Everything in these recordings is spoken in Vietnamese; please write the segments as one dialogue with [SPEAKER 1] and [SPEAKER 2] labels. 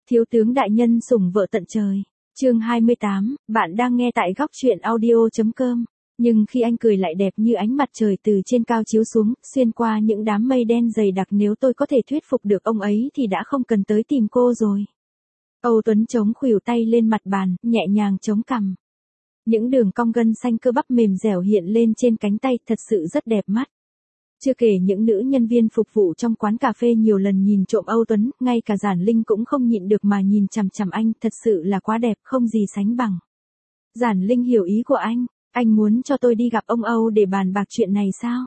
[SPEAKER 1] Thiếu tướng đại nhân sủng vợ tận trời. Chương 28, bạn đang nghe tại góc truyện audio.com. Nhưng khi anh cười lại đẹp như ánh mặt trời từ trên cao chiếu xuống, xuyên qua những đám mây đen dày đặc, nếu tôi có thể thuyết phục được ông ấy thì đã không cần tới tìm cô rồi. Âu Tuấn chống khuỷu tay lên mặt bàn, nhẹ nhàng chống cằm. Những đường cong gân xanh cơ bắp mềm dẻo hiện lên trên cánh tay, thật sự rất đẹp mắt. Chưa kể những nữ nhân viên phục vụ trong quán cà phê nhiều lần nhìn trộm Âu Tuấn, ngay cả Giản Linh cũng không nhịn được mà nhìn chằm chằm anh, thật sự là quá đẹp, không gì sánh bằng. Giản Linh hiểu ý của anh muốn cho tôi đi gặp ông Âu để bàn bạc chuyện này sao?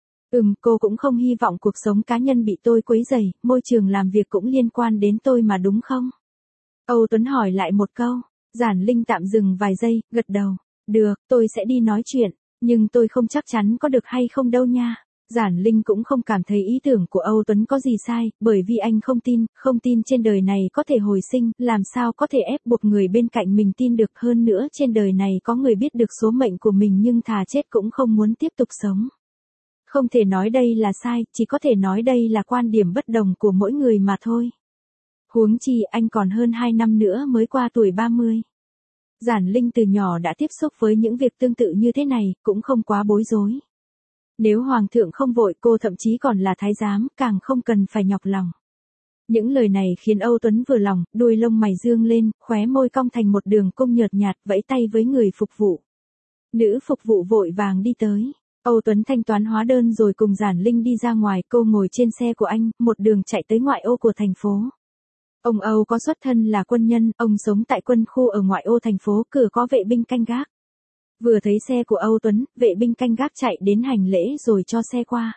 [SPEAKER 1] Cô cũng không hy vọng cuộc sống cá nhân bị tôi quấy rầy, môi trường làm việc cũng liên quan đến tôi mà đúng không? Âu Tuấn hỏi lại một câu, Giản Linh tạm dừng vài giây, gật đầu. Được, tôi sẽ đi nói chuyện, nhưng tôi không chắc chắn có được hay không đâu nha. Giản Linh cũng không cảm thấy ý tưởng của Âu Tuấn có gì sai, bởi vì anh không tin trên đời này có thể hồi sinh, làm sao có thể ép buộc người bên cạnh mình tin được, hơn nữa trên đời này có người biết được số mệnh của mình nhưng thà chết cũng không muốn tiếp tục sống. Không thể nói đây là sai, chỉ có thể nói đây là quan điểm bất đồng của mỗi người mà thôi. Huống chi anh còn hơn 2 năm nữa mới qua tuổi 30. Giản Linh từ nhỏ đã tiếp xúc với những việc tương tự như thế này, cũng không quá bối rối. Nếu hoàng thượng không vội, cô thậm chí còn là thái giám, càng không cần phải nhọc lòng. Những lời này khiến Âu Tuấn vừa lòng, đuôi lông mày dương lên, khóe môi cong thành một đường cong nhợt nhạt, vẫy tay với người phục vụ. Nữ phục vụ vội vàng đi tới. Âu Tuấn thanh toán hóa đơn rồi cùng Giản Linh đi ra ngoài, cô ngồi trên xe của anh, một đường chạy tới ngoại ô của thành phố. Ông Âu có xuất thân là quân nhân, ông sống tại quân khu ở ngoại ô thành phố, cửa có vệ binh canh gác. Vừa thấy xe của Âu Tuấn, vệ binh canh gác chạy đến hành lễ rồi cho xe qua.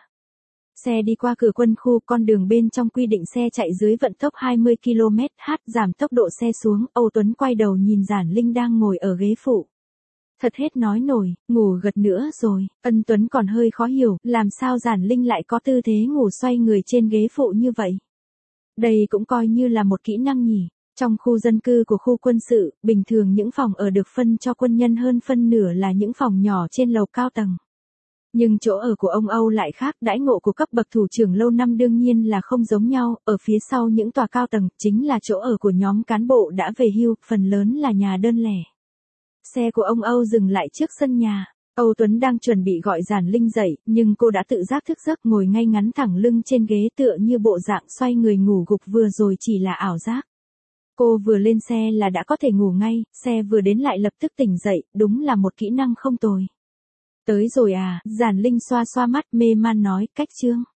[SPEAKER 1] Xe đi qua cửa quân khu, con đường bên trong quy định xe chạy dưới vận tốc 20 km/h, giảm tốc độ xe xuống, Âu Tuấn quay đầu nhìn Giản Linh đang ngồi ở ghế phụ. Thật hết nói nổi, ngủ gật nữa rồi, Tuấn còn hơi khó hiểu, làm sao Giản Linh lại có tư thế ngủ xoay người trên ghế phụ như vậy. Đây cũng coi như là một kỹ năng nhỉ. Trong khu dân cư của khu quân sự, bình thường những phòng ở được phân cho quân nhân hơn phân nửa là những phòng nhỏ trên lầu cao tầng. Nhưng chỗ ở của ông Âu lại khác, đãi ngộ của cấp bậc thủ trưởng lâu năm đương nhiên là không giống nhau, ở phía sau những tòa cao tầng, chính là chỗ ở của nhóm cán bộ đã về hưu, phần lớn là nhà đơn lẻ. Xe của ông Âu dừng lại trước sân nhà. Âu Tuấn đang chuẩn bị gọi Giản Linh dậy, nhưng cô đã tự giác thức giấc, ngồi ngay ngắn thẳng lưng trên ghế tựa như bộ dạng xoay người ngủ gục vừa rồi chỉ là ảo giác. Cô vừa lên xe là đã có thể ngủ ngay, xe vừa đến lại lập tức tỉnh dậy, đúng là một kỹ năng không tồi. Tới rồi à, Giản Linh xoa xoa mắt mê man nói, cách chương.